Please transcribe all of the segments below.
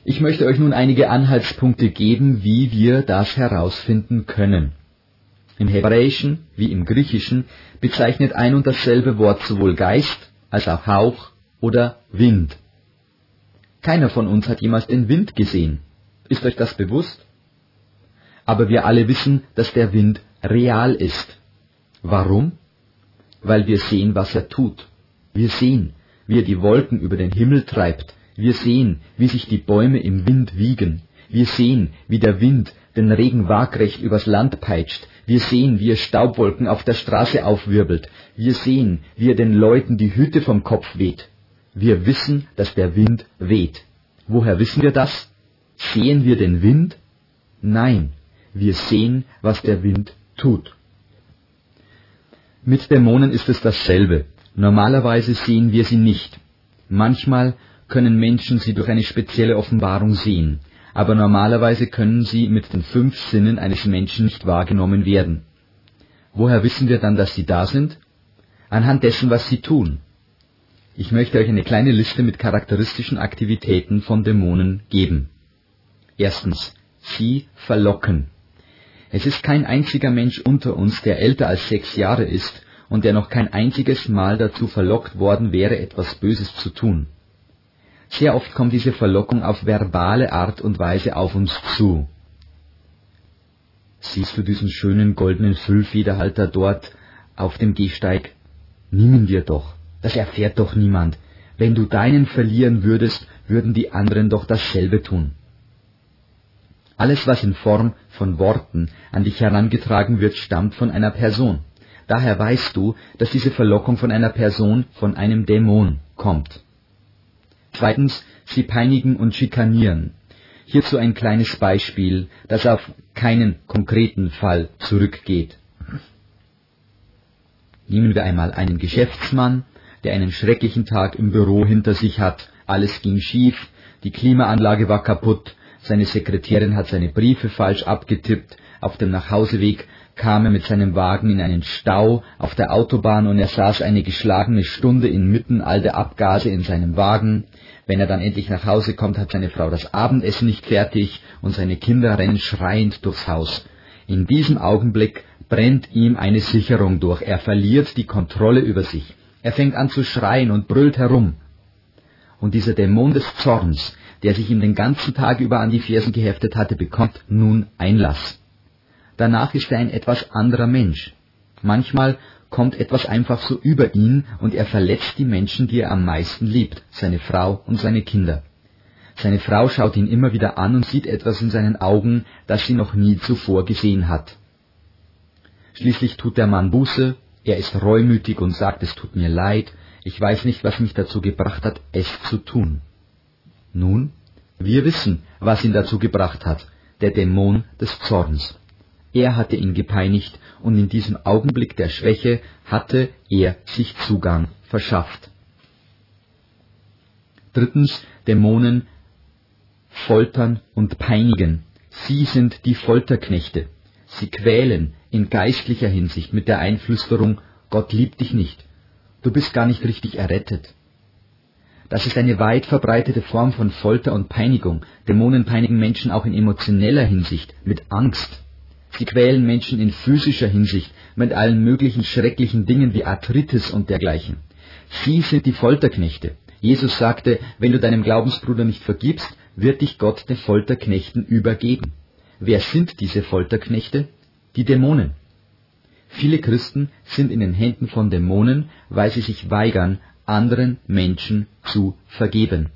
Ich möchte euch nun einige Anhaltspunkte geben, wie wir das herausfinden können. Im Hebräischen wie im Griechischen bezeichnet ein und dasselbe Wort sowohl Geist als auch Hauch oder Wind. Keiner von uns hat jemals den Wind gesehen. Ist euch das bewusst? Aber wir alle wissen, dass der Wind real ist. Warum? Weil wir sehen, was er tut. Wir sehen, wie er die Wolken über den Himmel treibt. Wir sehen, wie sich die Bäume im Wind wiegen. Wir sehen, wie der Wind den Regen waagrecht übers Land peitscht. Wir sehen, wie er Staubwolken auf der Straße aufwirbelt. Wir sehen, wie er den Leuten die Hüte vom Kopf weht. Wir wissen, dass der Wind weht. Woher wissen wir das? Sehen wir den Wind? Nein, wir sehen, was der Wind tut. Mit Dämonen ist es dasselbe. Normalerweise sehen wir sie nicht. Manchmal können Menschen sie durch eine spezielle Offenbarung sehen, aber normalerweise können sie mit den 5 Sinnen eines Menschen nicht wahrgenommen werden. Woher wissen wir dann, dass sie da sind? Anhand dessen, was sie tun. Ich möchte euch eine kleine Liste mit charakteristischen Aktivitäten von Dämonen geben. Erstens, sie verlocken. Es ist kein einziger Mensch unter uns, der älter als 6 Jahre ist und der noch kein einziges Mal dazu verlockt worden wäre, etwas Böses zu tun. Sehr oft kommt diese Verlockung auf verbale Art und Weise auf uns zu. Siehst du diesen schönen goldenen Füllfederhalter dort auf dem Gehsteig? Nimm ihn dir doch, das erfährt doch niemand. Wenn du deinen verlieren würdest, würden die anderen doch dasselbe tun. Alles, was in Form von Worten an dich herangetragen wird, stammt von einer Person. Daher weißt du, dass diese Verlockung von einer Person, von einem Dämon kommt. Zweitens, sie peinigen und schikanieren. Hierzu ein kleines Beispiel, das auf keinen konkreten Fall zurückgeht. Nehmen wir einmal einen Geschäftsmann, der einen schrecklichen Tag im Büro hinter sich hat. Alles ging schief, die Klimaanlage war kaputt, seine Sekretärin hat seine Briefe falsch abgetippt, auf dem Nachhauseweg kam er mit seinem Wagen in einen Stau auf der Autobahn und er saß eine geschlagene Stunde inmitten all der Abgase in seinem Wagen. Wenn er dann endlich nach Hause kommt, hat seine Frau das Abendessen nicht fertig und seine Kinder rennen schreiend durchs Haus. In diesem Augenblick brennt ihm eine Sicherung durch. Er verliert die Kontrolle über sich. Er fängt an zu schreien und brüllt herum. Und dieser Dämon des Zorns, der sich ihm den ganzen Tag über an die Fersen geheftet hatte, bekommt nun Einlass. Danach ist er ein etwas anderer Mensch. Manchmal kommt etwas einfach so über ihn und er verletzt die Menschen, die er am meisten liebt, seine Frau und seine Kinder. Seine Frau schaut ihn immer wieder an und sieht etwas in seinen Augen, das sie noch nie zuvor gesehen hat. Schließlich tut der Mann Buße, er ist reumütig und sagt, es tut mir leid, ich weiß nicht, was mich dazu gebracht hat, es zu tun. Nun, wir wissen, was ihn dazu gebracht hat, der Dämon des Zorns. Er hatte ihn gepeinigt und in diesem Augenblick der Schwäche hatte er sich Zugang verschafft. Drittens, Dämonen foltern und peinigen. Sie sind die Folterknechte. Sie quälen in geistlicher Hinsicht mit der Einflüsterung, Gott liebt dich nicht, du bist gar nicht richtig errettet. Das ist eine weit verbreitete Form von Folter und Peinigung. Dämonen peinigen Menschen auch in emotioneller Hinsicht, mit Angst. Sie quälen Menschen in physischer Hinsicht, mit allen möglichen schrecklichen Dingen wie Arthritis und dergleichen. Sie sind die Folterknechte. Jesus sagte, wenn du deinem Glaubensbruder nicht vergibst, wird dich Gott den Folterknechten übergeben. Wer sind diese Folterknechte? Die Dämonen. Viele Christen sind in den Händen von Dämonen, weil sie sich weigern, anderen Menschen zu vergeben.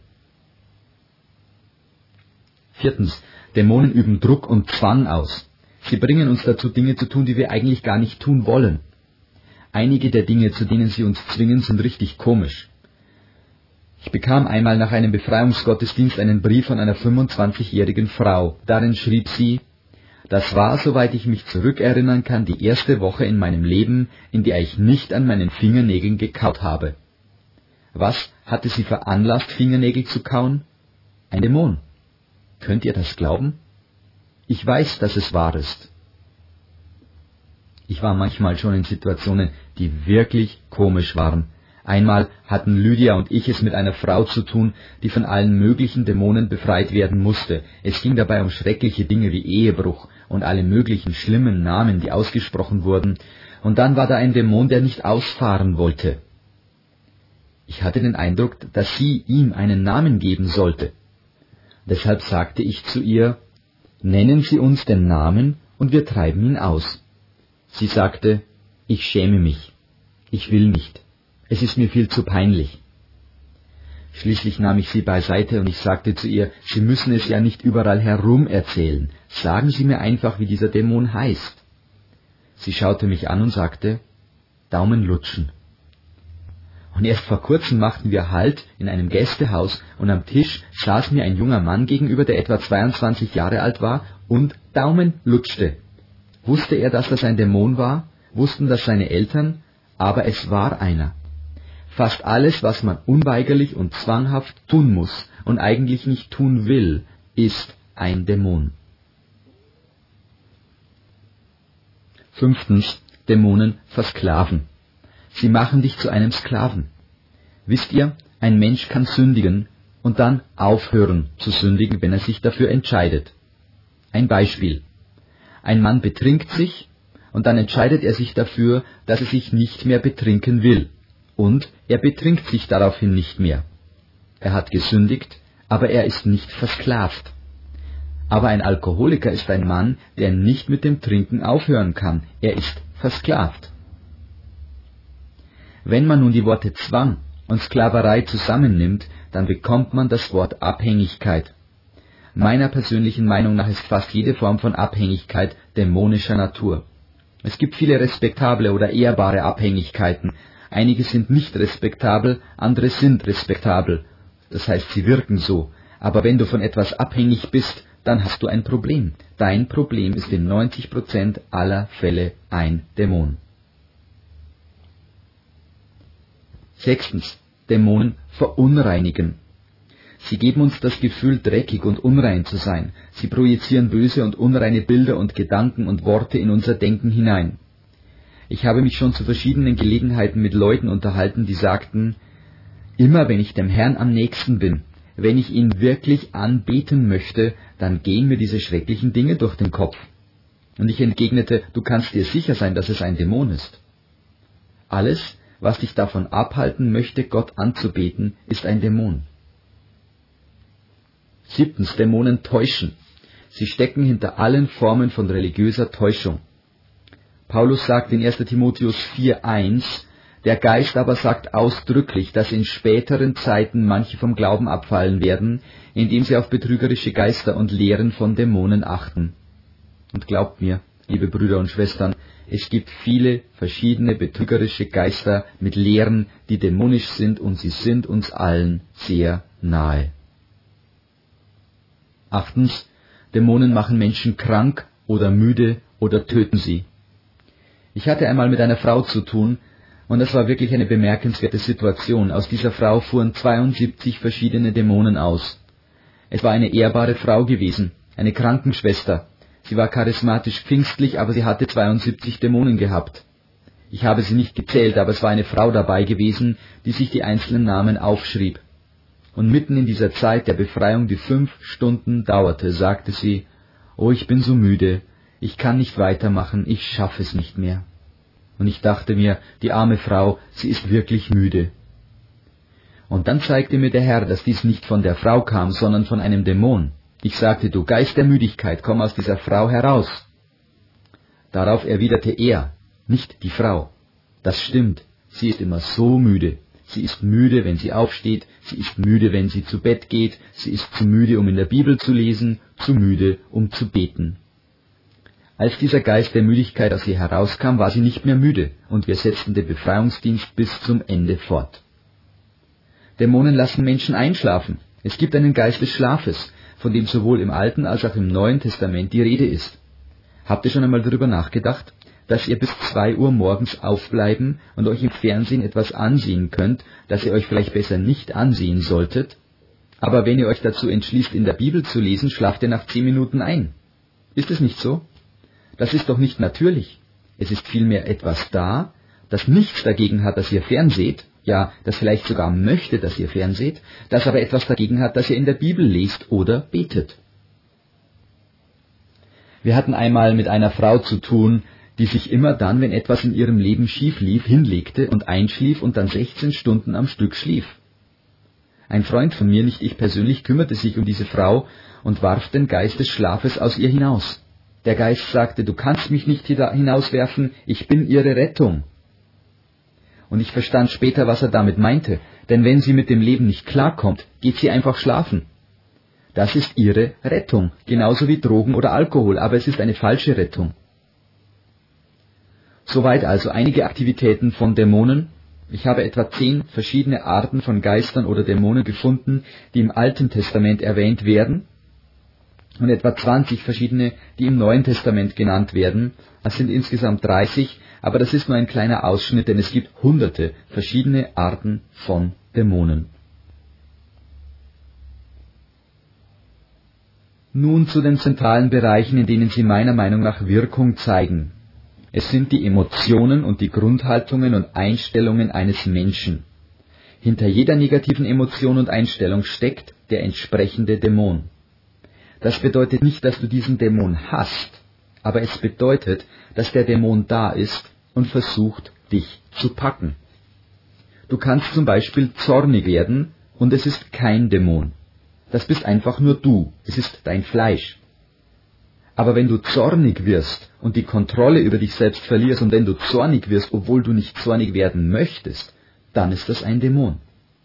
Viertens, Dämonen üben Druck und Zwang aus. Sie bringen uns dazu, Dinge zu tun, die wir eigentlich gar nicht tun wollen. Einige der Dinge, zu denen sie uns zwingen, sind richtig komisch. Ich bekam einmal nach einem Befreiungsgottesdienst einen Brief von einer 25-jährigen Frau. Darin schrieb sie, das war, soweit ich mich zurückerinnern kann, die erste Woche in meinem Leben, in der ich nicht an meinen Fingernägeln gekaut habe. Was hatte sie veranlasst, Fingernägel zu kauen? Ein Dämon. Könnt ihr das glauben? Ich weiß, dass es wahr ist. Ich war manchmal schon in Situationen, die wirklich komisch waren, Einmal hatten Lydia und ich es mit einer Frau zu tun, die von allen möglichen Dämonen befreit werden musste. Es ging dabei um schreckliche Dinge wie Ehebruch und alle möglichen schlimmen Namen, die ausgesprochen wurden. Und dann war da ein Dämon, der nicht ausfahren wollte. Ich hatte den Eindruck, dass sie ihm einen Namen geben sollte. Deshalb sagte ich zu ihr, nennen Sie uns den Namen und wir treiben ihn aus. Sie sagte, ich schäme mich. Ich will nicht. Es ist mir viel zu peinlich. Schließlich nahm ich sie beiseite und ich sagte zu ihr, Sie müssen es ja nicht überall herum erzählen. Sagen Sie mir einfach, wie dieser Dämon heißt. Sie schaute mich an und sagte, Daumen lutschen. Und erst vor kurzem machten wir Halt in einem Gästehaus und am Tisch saß mir ein junger Mann gegenüber, der etwa 22 Jahre alt war und Daumen lutschte. Wusste er, dass das ein Dämon war? Wussten das seine Eltern? Aber es war einer. Fast alles, was man unweigerlich und zwanghaft tun muss und eigentlich nicht tun will, ist ein Dämon. 5. Dämonen versklaven. Sie machen dich zu einem Sklaven. Wisst ihr, ein Mensch kann sündigen und dann aufhören zu sündigen, wenn er sich dafür entscheidet. Ein Beispiel. Ein Mann betrinkt sich und dann entscheidet er sich dafür, dass er sich nicht mehr betrinken will. Und er betrinkt sich daraufhin nicht mehr. Er hat gesündigt, aber er ist nicht versklavt. Aber ein Alkoholiker ist ein Mann, der nicht mit dem Trinken aufhören kann. Er ist versklavt. Wenn man nun die Worte Zwang und Sklaverei zusammennimmt, dann bekommt man das Wort Abhängigkeit. Meiner persönlichen Meinung nach ist fast jede Form von Abhängigkeit dämonischer Natur. Es gibt viele respektable oder ehrbare Abhängigkeiten. Einige sind nicht respektabel, andere sind respektabel. Das heißt, sie wirken so. Aber wenn du von etwas abhängig bist, dann hast du ein Problem. Dein Problem ist in 90% aller Fälle ein Dämon. 6. Dämonen verunreinigen. Sie geben uns das Gefühl, dreckig und unrein zu sein. Sie projizieren böse und unreine Bilder und Gedanken und Worte in unser Denken hinein. Ich habe mich schon zu verschiedenen Gelegenheiten mit Leuten unterhalten, die sagten, immer wenn ich dem Herrn am nächsten bin, wenn ich ihn wirklich anbeten möchte, dann gehen mir diese schrecklichen Dinge durch den Kopf. Und ich entgegnete, du kannst dir sicher sein, dass es ein Dämon ist. Alles, was dich davon abhalten möchte, Gott anzubeten, ist ein Dämon. 7. Dämonen täuschen. Sie stecken hinter allen Formen von religiöser Täuschung. Paulus sagt in 1. Timotheus 4,1, der Geist aber sagt ausdrücklich, dass in späteren Zeiten manche vom Glauben abfallen werden, indem sie auf betrügerische Geister und Lehren von Dämonen achten. Und glaubt mir, liebe Brüder und Schwestern, es gibt viele verschiedene betrügerische Geister mit Lehren, die dämonisch sind, und sie sind uns allen sehr nahe. 8. Dämonen machen Menschen krank oder müde oder töten sie. Ich hatte einmal mit einer Frau zu tun, und das war wirklich eine bemerkenswerte Situation. Aus dieser Frau fuhren 72 verschiedene Dämonen aus. Es war eine ehrbare Frau gewesen, eine Krankenschwester. Sie war charismatisch pfingstlich, aber sie hatte 72 Dämonen gehabt. Ich habe sie nicht gezählt, aber es war eine Frau dabei gewesen, die sich die einzelnen Namen aufschrieb. Und mitten in dieser Zeit der Befreiung, die 5 Stunden dauerte, sagte sie, »Oh, ich bin so müde, ich kann nicht weitermachen, ich schaffe es nicht mehr.« Und ich dachte mir, die arme Frau, sie ist wirklich müde. Und dann zeigte mir der Herr, dass dies nicht von der Frau kam, sondern von einem Dämon. Ich sagte, du Geist der Müdigkeit, komm aus dieser Frau heraus. Darauf erwiderte er, nicht die Frau. Das stimmt, sie ist immer so müde. Sie ist müde, wenn sie aufsteht, sie ist müde, wenn sie zu Bett geht, sie ist zu müde, um in der Bibel zu lesen, zu müde, um zu beten. Als dieser Geist der Müdigkeit aus ihr herauskam, war sie nicht mehr müde, und wir setzten den Befreiungsdienst bis zum Ende fort. Dämonen lassen Menschen einschlafen. Es gibt einen Geist des Schlafes, von dem sowohl im Alten als auch im Neuen Testament die Rede ist. Habt ihr schon einmal darüber nachgedacht, dass ihr bis 2 Uhr morgens aufbleiben und euch im Fernsehen etwas ansehen könnt, das ihr euch vielleicht besser nicht ansehen solltet? Aber wenn ihr euch dazu entschließt, in der Bibel zu lesen, schlaft ihr nach 10 Minuten ein. Ist es nicht so? Das ist doch nicht natürlich. Es ist vielmehr etwas da, das nichts dagegen hat, dass ihr fernseht ja, das vielleicht sogar möchte, dass ihr fernseht, das aber etwas dagegen hat, dass ihr in der Bibel lest oder betet. Wir hatten einmal mit einer Frau zu tun, die sich immer dann, wenn etwas in ihrem Leben schief lief, hinlegte und einschlief und dann 16 Stunden am Stück schlief. Ein Freund von mir, nicht ich persönlich, kümmerte sich um diese Frau und warf den Geist des Schlafes aus ihr hinaus. Der Geist sagte, du kannst mich nicht hinauswerfen, ich bin ihre Rettung. Und ich verstand später, was er damit meinte, denn wenn sie mit dem Leben nicht klarkommt, geht sie einfach schlafen. Das ist ihre Rettung, genauso wie Drogen oder Alkohol, aber es ist eine falsche Rettung. Soweit also einige Aktivitäten von Dämonen. Ich habe etwa 10 verschiedene Arten von Geistern oder Dämonen gefunden, die im Alten Testament erwähnt werden, und etwa 20 verschiedene, die im Neuen Testament genannt werden. Das sind insgesamt 30, aber das ist nur ein kleiner Ausschnitt, denn es gibt hunderte verschiedene Arten von Dämonen. Nun zu den zentralen Bereichen, in denen sie meiner Meinung nach Wirkung zeigen. Es sind die Emotionen und die Grundhaltungen und Einstellungen eines Menschen. Hinter jeder negativen Emotion und Einstellung steckt der entsprechende Dämon. Das bedeutet nicht, dass du diesen Dämon hast, aber es bedeutet, dass der Dämon da ist und versucht, dich zu packen. Du kannst zum Beispiel zornig werden und es ist kein Dämon. Das bist einfach nur du, es ist dein Fleisch. Aber wenn du zornig wirst und die Kontrolle über dich selbst verlierst und wenn du zornig wirst, obwohl du nicht zornig werden möchtest, dann ist das ein Dämon.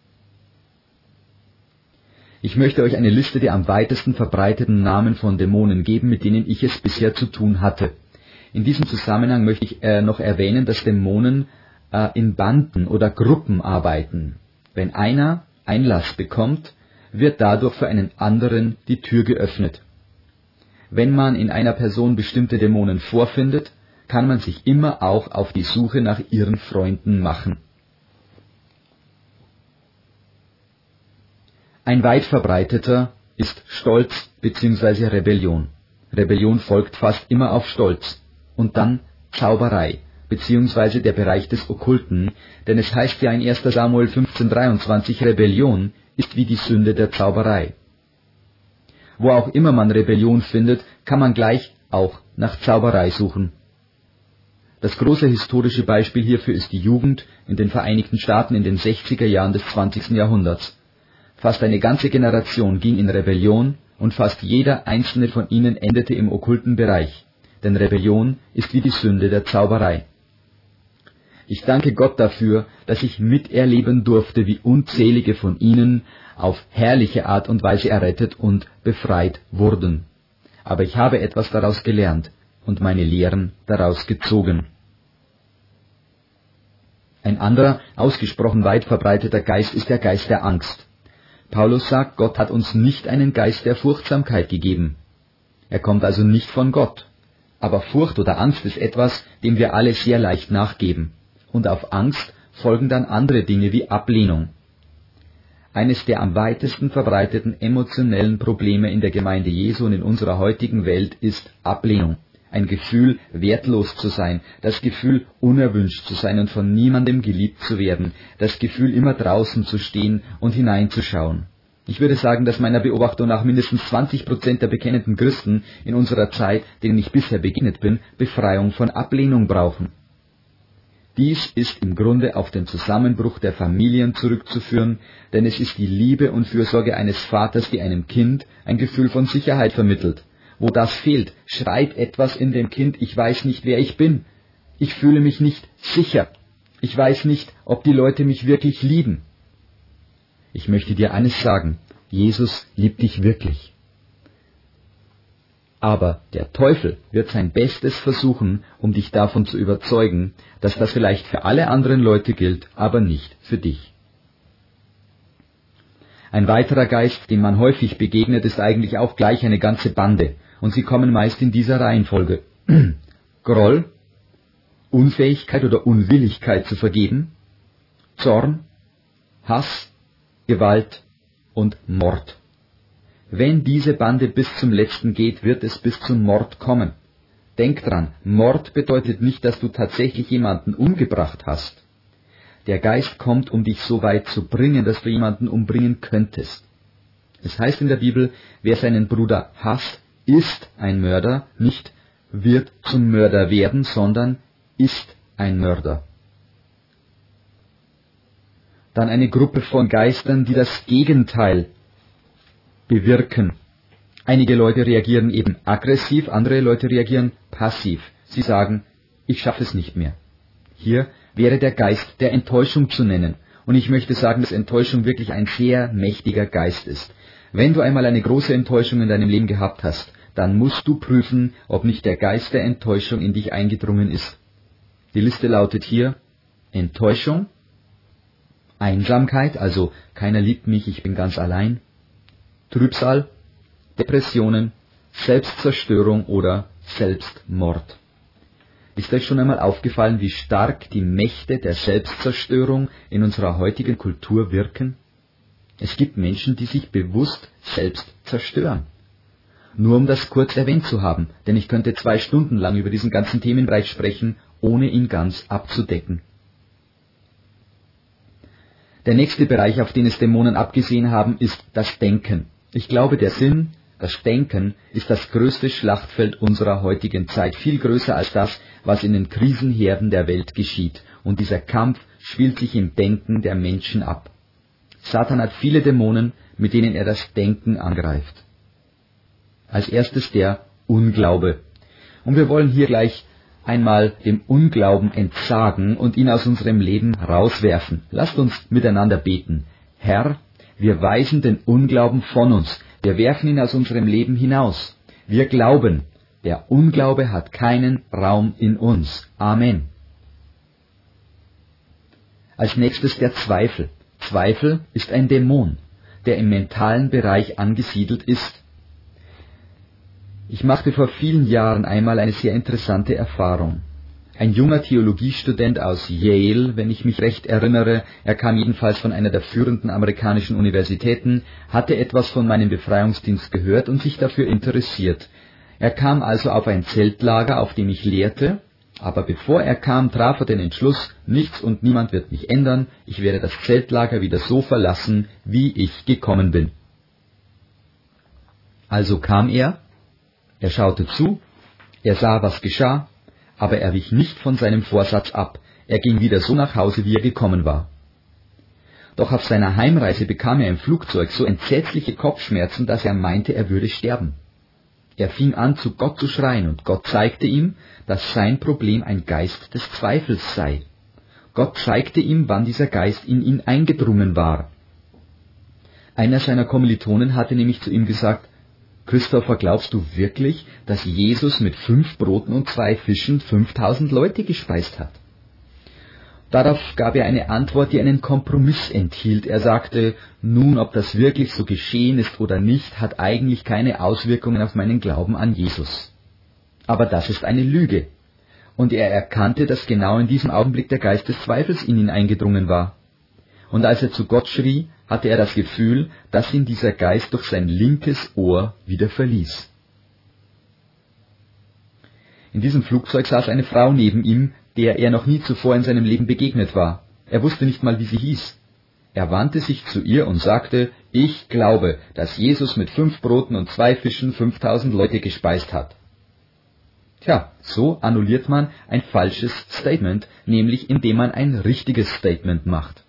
Ich möchte euch eine Liste der am weitesten verbreiteten Namen von Dämonen geben, mit denen ich es bisher zu tun hatte. In diesem Zusammenhang möchte ich noch erwähnen, dass Dämonen in Banden oder Gruppen arbeiten. Wenn einer Einlass bekommt, wird dadurch für einen anderen die Tür geöffnet. Wenn man in einer Person bestimmte Dämonen vorfindet, kann man sich immer auch auf die Suche nach ihren Freunden machen. Ein weit verbreiteter ist Stolz bzw. Rebellion. Rebellion folgt fast immer auf Stolz. Und dann Zauberei bzw. der Bereich des Okkulten, denn es heißt ja in 1. Samuel 15,23, Rebellion ist wie die Sünde der Zauberei. Wo auch immer man Rebellion findet, kann man gleich auch nach Zauberei suchen. Das große historische Beispiel hierfür ist die Jugend in den Vereinigten Staaten in den 60er Jahren des 20. Jahrhunderts. Fast eine ganze Generation ging in Rebellion und fast jeder einzelne von ihnen endete im okkulten Bereich, denn Rebellion ist wie die Sünde der Zauberei. Ich danke Gott dafür, dass ich miterleben durfte, wie unzählige von ihnen auf herrliche Art und Weise errettet und befreit wurden. Aber ich habe etwas daraus gelernt und meine Lehren daraus gezogen. Ein anderer, ausgesprochen weit verbreiteter Geist ist der Geist der Angst. Paulus sagt, Gott hat uns nicht einen Geist der Furchtsamkeit gegeben. Er kommt also nicht von Gott. Aber Furcht oder Angst ist etwas, dem wir alle sehr leicht nachgeben. Und auf Angst folgen dann andere Dinge wie Ablehnung. Eines der am weitesten verbreiteten emotionellen Probleme in der Gemeinde Jesu und in unserer heutigen Welt ist Ablehnung. Ein Gefühl, wertlos zu sein, das Gefühl, unerwünscht zu sein und von niemandem geliebt zu werden, das Gefühl, immer draußen zu stehen und hineinzuschauen. Ich würde sagen, dass meiner Beobachtung nach mindestens 20% der bekennenden Christen in unserer Zeit, denen ich bisher begegnet bin, Befreiung von Ablehnung brauchen. Dies ist im Grunde auf den Zusammenbruch der Familien zurückzuführen, denn es ist die Liebe und Fürsorge eines Vaters, die einem Kind ein Gefühl von Sicherheit vermittelt. Wo das fehlt, schreit etwas in dem Kind, ich weiß nicht, wer ich bin. Ich fühle mich nicht sicher. Ich weiß nicht, ob die Leute mich wirklich lieben. Ich möchte dir eines sagen, Jesus liebt dich wirklich. Aber der Teufel wird sein Bestes versuchen, um dich davon zu überzeugen, dass das vielleicht für alle anderen Leute gilt, aber nicht für dich. Ein weiterer Geist, dem man häufig begegnet, ist eigentlich auch gleich eine ganze Bande, und sie kommen meist in dieser Reihenfolge. Groll, Unfähigkeit oder Unwilligkeit zu vergeben, Zorn, Hass, Gewalt und Mord. Wenn diese Bande bis zum Letzten geht, wird es bis zum Mord kommen. Denk dran, Mord bedeutet nicht, dass du tatsächlich jemanden umgebracht hast. Der Geist kommt, um dich so weit zu bringen, dass du jemanden umbringen könntest. Es heißt in der Bibel, wer seinen Bruder hasst, ist ein Mörder, nicht wird zum Mörder werden, sondern ist ein Mörder. Dann eine Gruppe von Geistern, die das Gegenteil bewirken. Einige Leute reagieren eben aggressiv, andere Leute reagieren passiv. Sie sagen, ich schaffe es nicht mehr. Hier wäre der Geist der Enttäuschung zu nennen. Und ich möchte sagen, dass Enttäuschung wirklich ein sehr mächtiger Geist ist. Wenn du einmal eine große Enttäuschung in deinem Leben gehabt hast, dann musst du prüfen, ob nicht der Geist der Enttäuschung in dich eingedrungen ist. Die Liste lautet hier: Enttäuschung, Einsamkeit, also keiner liebt mich, ich bin ganz allein, Trübsal, Depressionen, Selbstzerstörung oder Selbstmord. Ist euch schon einmal aufgefallen, wie stark die Mächte der Selbstzerstörung in unserer heutigen Kultur wirken? Es gibt Menschen, die sich bewusst selbst zerstören. Nur um das kurz erwähnt zu haben, denn ich könnte 2 Stunden lang über diesen ganzen Themenbereich sprechen, ohne ihn ganz abzudecken. Der nächste Bereich, auf den es Dämonen abgesehen haben, ist das Denken. Ich glaube, der Sinn, das Denken, ist das größte Schlachtfeld unserer heutigen Zeit, viel größer als das, was in den Krisenherden der Welt geschieht. Und dieser Kampf spielt sich im Denken der Menschen ab. Satan hat viele Dämonen, mit denen er das Denken angreift. Als erstes der Unglaube. Und wir wollen hier gleich einmal dem Unglauben entsagen und ihn aus unserem Leben rauswerfen. Lasst uns miteinander beten. Herr, wir weisen den Unglauben von uns. Wir werfen ihn aus unserem Leben hinaus. Wir glauben, der Unglaube hat keinen Raum in uns. Amen. Als nächstes der Zweifel. Zweifel ist ein Dämon, der im mentalen Bereich angesiedelt ist. Ich machte vor vielen Jahren einmal eine sehr interessante Erfahrung. Ein junger Theologiestudent aus Yale, wenn ich mich recht erinnere, er kam jedenfalls von einer der führenden amerikanischen Universitäten, hatte etwas von meinem Befreiungsdienst gehört und sich dafür interessiert. Er kam also auf ein Zeltlager, auf dem ich lehrte, aber bevor er kam, traf er den Entschluss, nichts und niemand wird mich ändern, ich werde das Zeltlager wieder so verlassen, wie ich gekommen bin. Also kam er schaute zu, er sah, was geschah, aber er wich nicht von seinem Vorsatz ab, er ging wieder so nach Hause, wie er gekommen war. Doch auf seiner Heimreise bekam er im Flugzeug so entsetzliche Kopfschmerzen, dass er meinte, er würde sterben. Er fing an, zu Gott zu schreien, und Gott zeigte ihm, dass sein Problem ein Geist des Zweifels sei. Gott zeigte ihm, wann dieser Geist in ihn eingedrungen war. Einer seiner Kommilitonen hatte nämlich zu ihm gesagt: Christopher, glaubst du wirklich, dass Jesus mit 5 Broten und 2 Fischen 5000 Leute gespeist hat? Darauf gab er eine Antwort, die einen Kompromiss enthielt. Er sagte, nun, ob das wirklich so geschehen ist oder nicht, hat eigentlich keine Auswirkungen auf meinen Glauben an Jesus. Aber das ist eine Lüge. Und er erkannte, dass genau in diesem Augenblick der Geist des Zweifels in ihn eingedrungen war. Und als er zu Gott schrie, hatte er das Gefühl, dass ihn dieser Geist durch sein linkes Ohr wieder verließ. In diesem Flugzeug saß eine Frau neben ihm, der er noch nie zuvor in seinem Leben begegnet war. Er wusste nicht mal, wie sie hieß. Er wandte sich zu ihr und sagte, ich glaube, dass Jesus mit 5 Broten und 2 Fischen 5000 Leute gespeist hat. Tja, so annulliert man ein falsches Statement, nämlich indem man ein richtiges Statement macht.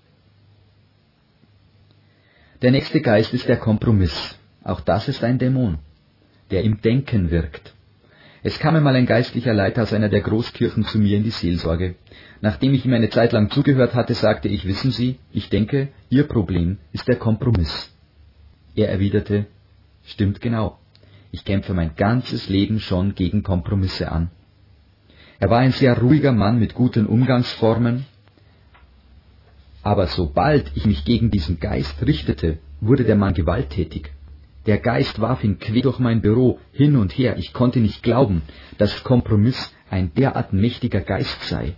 Der nächste Geist ist der Kompromiss. Auch das ist ein Dämon, der im Denken wirkt. Es kam einmal ein geistlicher Leiter aus einer der Großkirchen zu mir in die Seelsorge. Nachdem ich ihm eine Zeit lang zugehört hatte, sagte ich, wissen Sie, ich denke, Ihr Problem ist der Kompromiss. Er erwiderte, stimmt genau. Ich kämpfe mein ganzes Leben schon gegen Kompromisse an. Er war ein sehr ruhiger Mann mit guten Umgangsformen, aber sobald ich mich gegen diesen Geist richtete, wurde der Mann gewalttätig. Der Geist warf ihn quer durch mein Büro hin und her. Ich konnte nicht glauben, dass Kompromiss ein derart mächtiger Geist sei.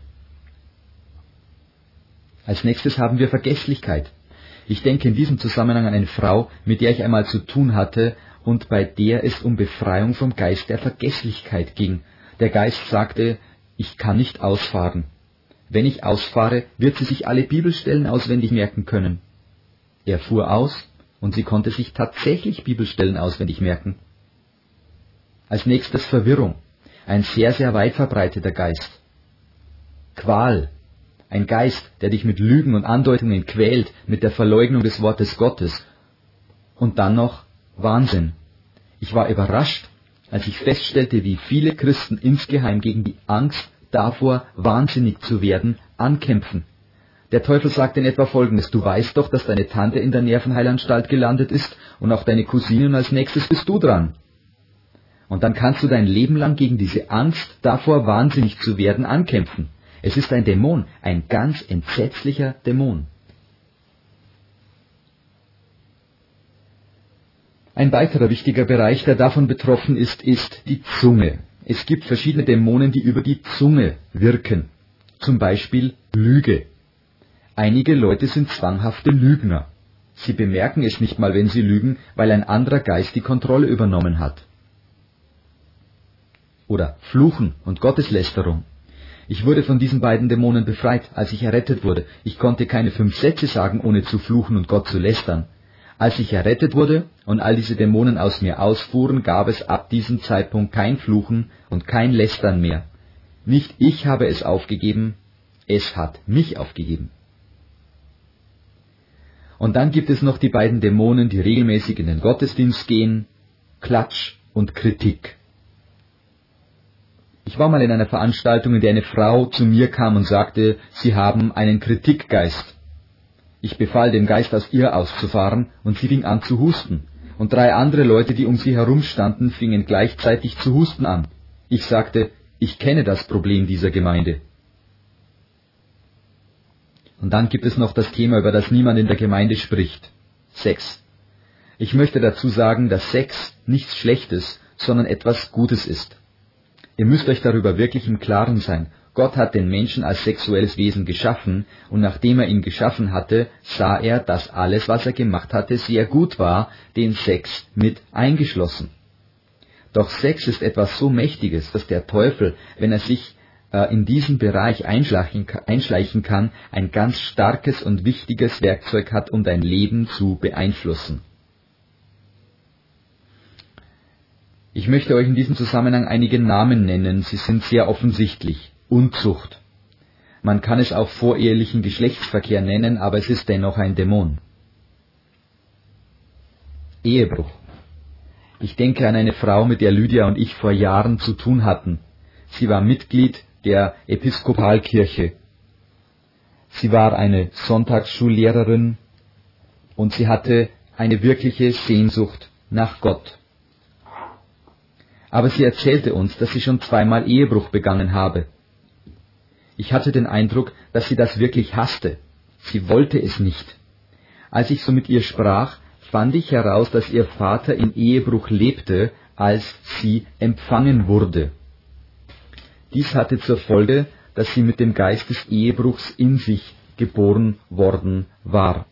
Als nächstes haben wir Vergesslichkeit. Ich denke in diesem Zusammenhang an eine Frau, mit der ich einmal zu tun hatte und bei der es um Befreiung vom Geist der Vergesslichkeit ging. Der Geist sagte, ich kann nicht ausfahren. wenn ich ausfahre, wird sie sich alle Bibelstellen auswendig merken können. Er fuhr aus, und sie konnte sich tatsächlich Bibelstellen auswendig merken. Als nächstes Verwirrung, ein sehr, sehr weit verbreiteter Geist. Qual, ein Geist, der dich mit Lügen und Andeutungen quält, mit der Verleugnung des Wortes Gottes. Und dann noch Wahnsinn. Ich war überrascht, als ich feststellte, wie viele Christen insgeheim gegen die Angst davor, wahnsinnig zu werden, ankämpfen. Der Teufel sagt in etwa Folgendes: Du weißt doch, dass deine Tante in der Nervenheilanstalt gelandet ist und auch deine Cousine, und als nächstes bist du dran. Und dann kannst du dein Leben lang gegen diese Angst davor, wahnsinnig zu werden, ankämpfen. Es ist ein Dämon, ein ganz entsetzlicher Dämon. Ein weiterer wichtiger Bereich, der davon betroffen ist, ist die Zunge. Es gibt verschiedene Dämonen, die über die Zunge wirken. Zum Beispiel Lüge. Einige Leute sind zwanghafte Lügner. Sie bemerken es nicht mal, wenn sie lügen, weil ein anderer Geist die Kontrolle übernommen hat. Oder Fluchen und Gotteslästerung. Ich wurde von diesen beiden Dämonen befreit, als ich errettet wurde. Ich konnte keine 5 Sätze sagen, ohne zu fluchen und Gott zu lästern. Als ich errettet wurde und all diese Dämonen aus mir ausfuhren, gab es ab diesem Zeitpunkt kein Fluchen und kein Lästern mehr. Nicht ich habe es aufgegeben, es hat mich aufgegeben. Und dann gibt es noch die beiden Dämonen, die regelmäßig in den Gottesdienst gehen: Klatsch und Kritik. Ich war mal in einer Veranstaltung, in der eine Frau zu mir kam und sagte, sie haben einen Kritikgeist. Ich befahl, den Geist aus ihr auszufahren, und sie fing an zu husten. Und 3 andere Leute, die um sie herum standen, fingen gleichzeitig zu husten an. Ich sagte, ich kenne das Problem dieser Gemeinde. Und dann gibt es noch das Thema, über das niemand in der Gemeinde spricht: Sex. Ich möchte dazu sagen, dass Sex nichts Schlechtes, sondern etwas Gutes ist. Ihr müsst euch darüber wirklich im Klaren sein. Gott hat den Menschen als sexuelles Wesen geschaffen, und nachdem er ihn geschaffen hatte, sah er, dass alles, was er gemacht hatte, sehr gut war, den Sex mit eingeschlossen. Doch Sex ist etwas so Mächtiges, dass der Teufel, wenn er sich in diesen Bereich einschleichen kann, ein ganz starkes und wichtiges Werkzeug hat, um dein Leben zu beeinflussen. Ich möchte euch in diesem Zusammenhang einige Namen nennen, sie sind sehr offensichtlich. Unzucht. Man kann es auch vorehelichen Geschlechtsverkehr nennen, aber es ist dennoch ein Dämon. Ehebruch. Ich denke an eine Frau, mit der Lydia und ich vor Jahren zu tun hatten. Sie war Mitglied der Episkopalkirche. Sie war eine Sonntagsschullehrerin und sie hatte eine wirkliche Sehnsucht nach Gott. Aber sie erzählte uns, dass sie schon 2-mal Ehebruch begangen habe. Ich hatte den Eindruck, dass sie das wirklich hasste. Sie wollte es nicht. Als ich so mit ihr sprach, fand ich heraus, dass ihr Vater in Ehebruch lebte, als sie empfangen wurde. Dies hatte zur Folge, dass sie mit dem Geist des Ehebruchs in sich geboren worden war.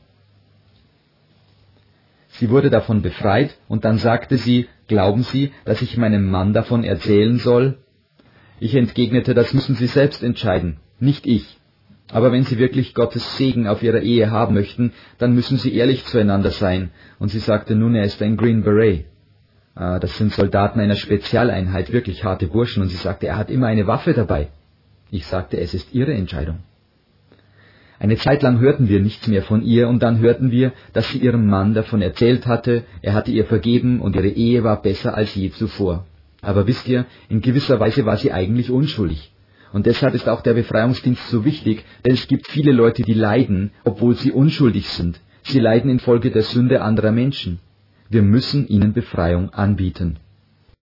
Sie wurde davon befreit, und dann sagte sie, glauben Sie, dass ich meinem Mann davon erzählen soll? Ich entgegnete, das müssen Sie selbst entscheiden, nicht ich. Aber wenn Sie wirklich Gottes Segen auf Ihrer Ehe haben möchten, dann müssen Sie ehrlich zueinander sein. Und sie sagte, nun, er ist ein Green Beret. Das sind Soldaten einer Spezialeinheit, wirklich harte Burschen. Und sie sagte, er hat immer eine Waffe dabei. Ich sagte, es ist Ihre Entscheidung. Eine Zeit lang hörten wir nichts mehr von ihr, und dann hörten wir, dass sie ihrem Mann davon erzählt hatte, er hatte ihr vergeben und ihre Ehe war besser als je zuvor. Aber wisst ihr, in gewisser Weise war sie eigentlich unschuldig. Und deshalb ist auch der Befreiungsdienst so wichtig, denn es gibt viele Leute, die leiden, obwohl sie unschuldig sind. Sie leiden infolge der Sünde anderer Menschen. Wir müssen ihnen Befreiung anbieten.